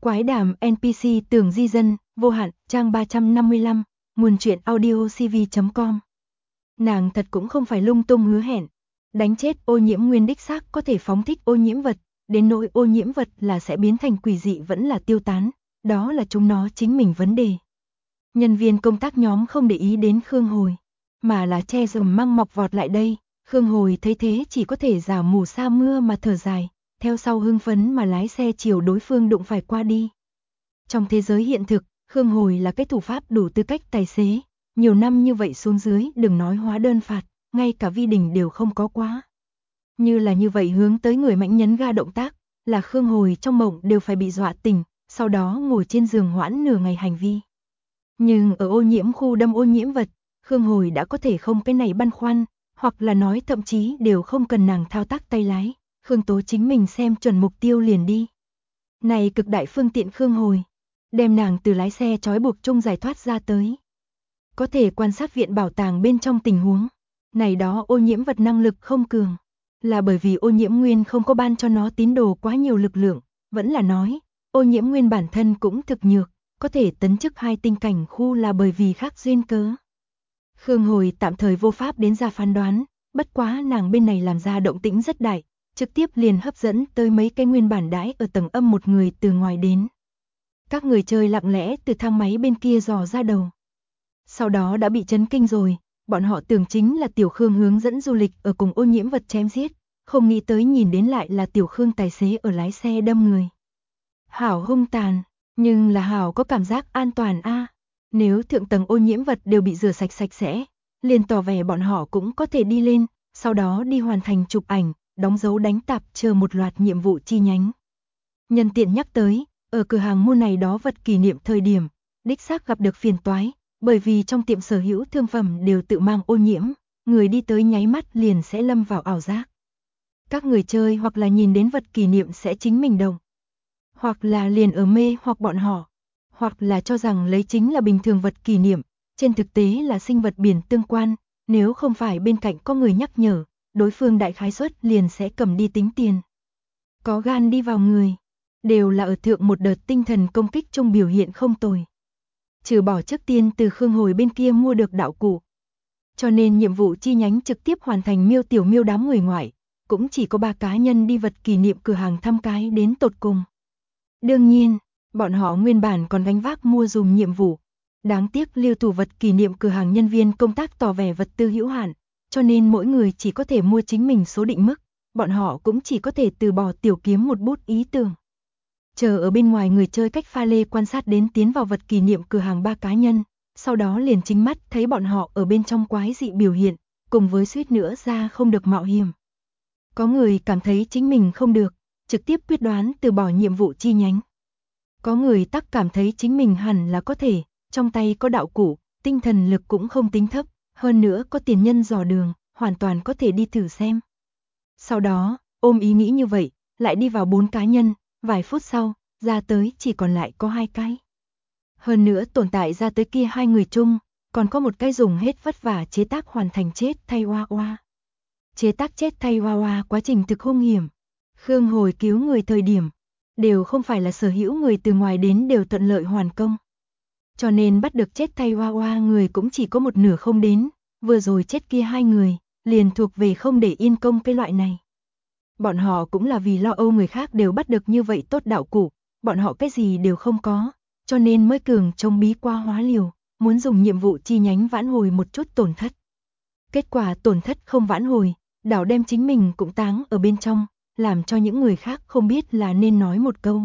Quái đàm NPC Tường Di Dân, vô hạn, trang 355, nguồn truyện audiocv.com. Nàng thật cũng không phải lung tung hứa hẹn. Đánh chết ô nhiễm nguyên đích xác có thể phóng thích ô nhiễm vật, đến nỗi ô nhiễm vật là sẽ biến thành quỷ dị vẫn là tiêu tán, đó là chúng nó chính mình vấn đề. Nhân viên công tác nhóm không để ý đến Khương Hồi, mà là che dùm măng mọc vọt lại đây. Khương Hồi thấy thế chỉ có thể giả mù sa mưa mà thở dài, theo sau hưng phấn mà lái xe chiều đối phương đụng phải qua đi. Trong thế giới hiện thực, Khương Hồi là cái thủ pháp đủ tư cách tài xế, nhiều năm như vậy xuống dưới đừng nói hóa đơn phạt, ngay cả vi đình đều không có quá. Như là như vậy hướng tới người mạnh nhấn ga động tác, là Khương Hồi trong mộng đều phải bị dọa tỉnh, sau đó ngồi trên giường hoãn nửa ngày hành vi. Nhưng ở ô nhiễm khu đâm ô nhiễm vật, Khương Hồi đã có thể không cái này băn khoăn, hoặc là nói thậm chí đều không cần nàng thao tác tay lái, Khương Tố chính mình xem chuẩn mục tiêu liền đi. Này cực đại phương tiện Khương Hồi, đem nàng từ lái xe trói buộc chung giải thoát ra tới. Có thể quan sát viện bảo tàng bên trong tình huống, này đó ô nhiễm vật năng lực không cường, là bởi vì ô nhiễm nguyên không có ban cho nó tín đồ quá nhiều lực lượng, vẫn là nói, ô nhiễm nguyên bản thân cũng thực nhược, có thể tấn chức 2 tinh cảnh khu là bởi vì khác duyên cớ. Khương Hồi tạm thời vô pháp đến ra phán đoán, bất quá nàng bên này làm ra động tĩnh rất đại, trực tiếp liền hấp dẫn tới mấy cái nguyên bản đãi ở tầng âm một người từ ngoài đến. Các người chơi lặng lẽ từ thang máy bên kia dò ra đầu. Sau đó đã bị chấn kinh rồi, bọn họ tưởng chính là Tiểu Khương hướng dẫn du lịch ở cùng ô nhiễm vật chém giết, không nghĩ tới nhìn đến lại là Tiểu Khương tài xế ở lái xe đâm người. Hảo hung tàn, nhưng là Hảo có cảm giác an toàn a. Nếu thượng tầng ô nhiễm vật đều bị rửa sạch sạch sẽ, liền tỏ vẻ bọn họ cũng có thể đi lên, sau đó đi hoàn thành chụp ảnh, đóng dấu đánh tạp chờ một loạt nhiệm vụ chi nhánh. Nhân tiện nhắc tới, ở cửa hàng mua này đó vật kỷ niệm thời điểm, đích xác gặp được phiền toái, bởi vì trong tiệm sở hữu thương phẩm đều tự mang ô nhiễm, người đi tới nháy mắt liền sẽ lâm vào ảo giác. Các người chơi hoặc là nhìn đến vật kỷ niệm sẽ chính mình động, hoặc là liền ở mê hoặc bọn họ, hoặc là cho rằng lấy chính là bình thường vật kỷ niệm, trên thực tế là sinh vật biển tương quan, nếu không phải bên cạnh có người nhắc nhở, đối phương đại khái suất liền sẽ cầm đi tính tiền. Có gan đi vào người, đều là ở thượng một đợt tinh thần công kích trong biểu hiện không tồi. Trừ bỏ trước tiên từ Khương Hồi bên kia mua được đạo cụ. Cho nên nhiệm vụ chi nhánh trực tiếp hoàn thành Miêu Tiểu Miêu đám người ngoại, cũng chỉ có 3 cá nhân đi vật kỷ niệm cửa hàng thăm cái đến tột cùng. Đương nhiên, bọn họ nguyên bản còn gánh vác mua dùm nhiệm vụ. Đáng tiếc lưu tủ vật kỷ niệm cửa hàng nhân viên công tác tỏ vẻ vật tư hữu hạn, cho nên mỗi người chỉ có thể mua chính mình số định mức, bọn họ cũng chỉ có thể từ bỏ tiểu kiếm một bút ý tưởng. Chờ ở bên ngoài người chơi cách pha lê quan sát đến tiến vào vật kỷ niệm cửa hàng 3 cá nhân, sau đó liền chính mắt thấy bọn họ ở bên trong quái dị biểu hiện, cùng với suýt nữa ra không được mạo hiểm. Có người cảm thấy chính mình không được, trực tiếp quyết đoán từ bỏ nhiệm vụ chi nhánh. Có người tắc cảm thấy chính mình hẳn là có thể, trong tay có đạo cụ, tinh thần lực cũng không tính thấp, hơn nữa có tiền nhân dò đường, hoàn toàn có thể đi thử xem. Sau đó, ôm ý nghĩ như vậy, lại đi vào 4 cá nhân, vài phút sau, ra tới chỉ còn lại có 2 cái. Hơn nữa tồn tại ra tới kia 2 người chung, còn có một cái dùng hết vất vả chế tác hoàn thành chết thay hoa hoa. Chế tác chết thay hoa hoa quá trình thực hung hiểm. Khương Hồi cứu người thời điểm, đều không phải là sở hữu người từ ngoài đến đều thuận lợi hoàn công. Cho nên bắt được chết thay hoa hoa người cũng chỉ có một nửa không đến, vừa rồi chết kia 2 người, liền thuộc về không để yên công cái loại này. Bọn họ cũng là vì lo âu người khác đều bắt được như vậy tốt đạo cụ, bọn họ cái gì đều không có, cho nên mới cường trông bí qua hóa liều, muốn dùng nhiệm vụ chi nhánh vãn hồi một chút tổn thất. Kết quả tổn thất không vãn hồi, đảo đem chính mình cũng táng ở bên trong, làm cho những người khác không biết là nên nói một câu.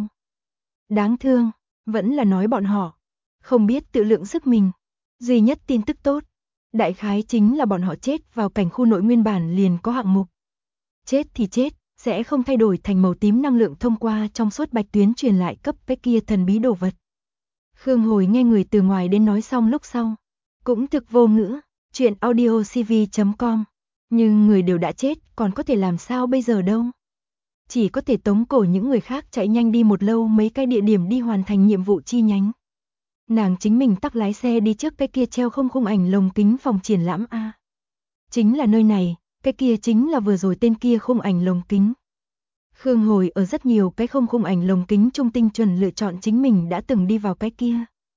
Đáng thương, vẫn là nói bọn họ, không biết tự lượng sức mình. Duy nhất tin tức tốt, đại khái chính là bọn họ chết vào cảnh khu nội nguyên bản liền có hạng mục. Chết thì chết, sẽ không thay đổi thành màu tím năng lượng thông qua trong suốt bạch tuyến truyền lại cấp cái kia thần bí đồ vật. Khương Hồi nghe người từ ngoài đến nói xong lúc sau, cũng thực vô ngữ, chuyện audiocv.com, nhưng người đều đã chết còn có thể làm sao bây giờ đâu. Chỉ có thể tống cổ những người khác chạy nhanh đi một lâu mấy cái địa điểm đi hoàn thành nhiệm vụ chi nhánh. Nàng chính mình tắc lái xe đi trước cái kia treo không khung ảnh lồng kính phòng triển lãm A. Chính là nơi này, cái kia chính là vừa rồi tên kia khung ảnh lồng kính. Khương Hồi ở rất nhiều cái không khung ảnh lồng kính trung tinh chuẩn lựa chọn chính mình đã từng đi vào cái kia.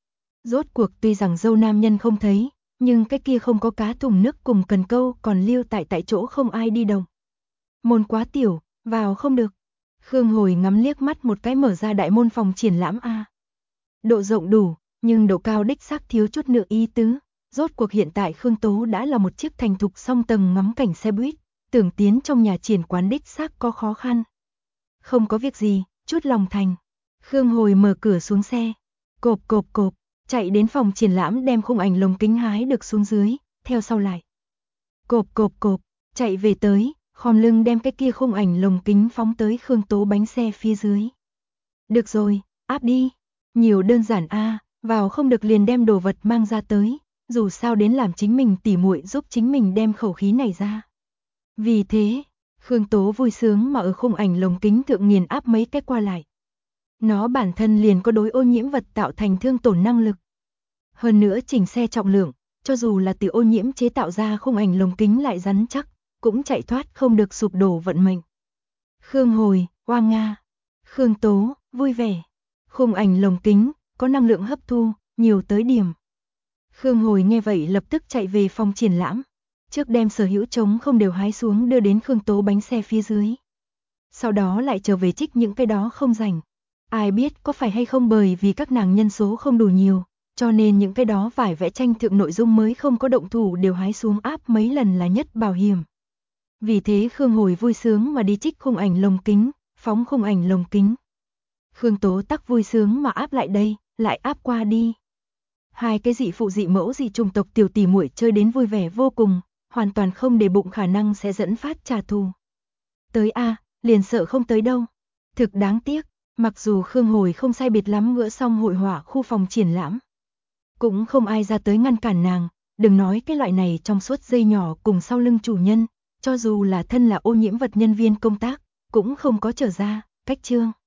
Rốt cuộc tuy rằng dâu nam nhân không thấy, nhưng cái kia không có cá thùng nước cùng cần câu còn lưu tại chỗ không ai đi đồng. Môn quá tiểu, vào không được. Khương Hồi ngắm liếc mắt một cái mở ra đại môn phòng triển lãm A. Độ rộng đủ, nhưng độ cao đích xác thiếu chút nữa ý tứ. Rốt cuộc hiện tại Khương Tố đã là một chiếc thành thục song tầng ngắm cảnh xe buýt, tưởng tiến trong nhà triển quán đích xác có khó khăn. Không có việc gì, chút lòng thành. Khương Hồi mở cửa xuống xe, cộp cộp cộp, chạy đến phòng triển lãm đem khung ảnh lồng kính hái được xuống dưới, theo sau lại. Cộp cộp cộp, chạy về tới, khom lưng đem cái kia khung ảnh lồng kính phóng tới Khương Tố bánh xe phía dưới. Được rồi, áp đi. Nhiều đơn giản a, vào không được liền đem đồ vật mang ra tới, dù sao đến làm chính mình tỉ muội giúp chính mình đem khẩu khí này ra. Vì thế, Khương Tố vui sướng mà ở khung ảnh lồng kính thượng nghiền áp mấy cái qua lại. Nó bản thân liền có đối ô nhiễm vật tạo thành thương tổn năng lực. Hơn nữa chỉnh xe trọng lượng, cho dù là từ ô nhiễm chế tạo ra khung ảnh lồng kính lại rắn chắc, cũng chạy thoát không được sụp đổ vận mệnh. Khương Hồi, oa nga. Khương Tố, vui vẻ. Khung ảnh lồng kính, có năng lượng hấp thu, nhiều tới điểm. Khương Hồi nghe vậy lập tức chạy về phòng triển lãm. Trước đem sở hữu trống không đều hái xuống đưa đến Khương Tố bánh xe phía dưới. Sau đó lại trở về trích những cái đó không rảnh. Ai biết có phải hay không bởi vì các nàng nhân số không đủ nhiều, cho nên những cái đó vải vẽ tranh thượng nội dung mới không có động thủ đều hái xuống áp mấy lần là nhất bảo hiểm. Vì thế Khương Hồi vui sướng mà đi trích khung ảnh lồng kính, phóng khung ảnh lồng kính. Khương Tố tắc vui sướng mà áp lại đây, lại áp qua đi. Hai cái dị phụ dị mẫu dị chủng tộc tiểu tỷ muội chơi đến vui vẻ vô cùng, hoàn toàn không để bụng khả năng sẽ dẫn phát trả thù. Tới a, liền sợ không tới đâu. Thực đáng tiếc, mặc dù Khương Hồi không sai biệt lắm ngỡ xong hội họa khu phòng triển lãm, cũng không ai ra tới ngăn cản nàng, đừng nói cái loại này trong suốt dây nhỏ cùng sau lưng chủ nhân, cho dù là thân là ô nhiễm vật nhân viên công tác, cũng không có trở ra, cách trương.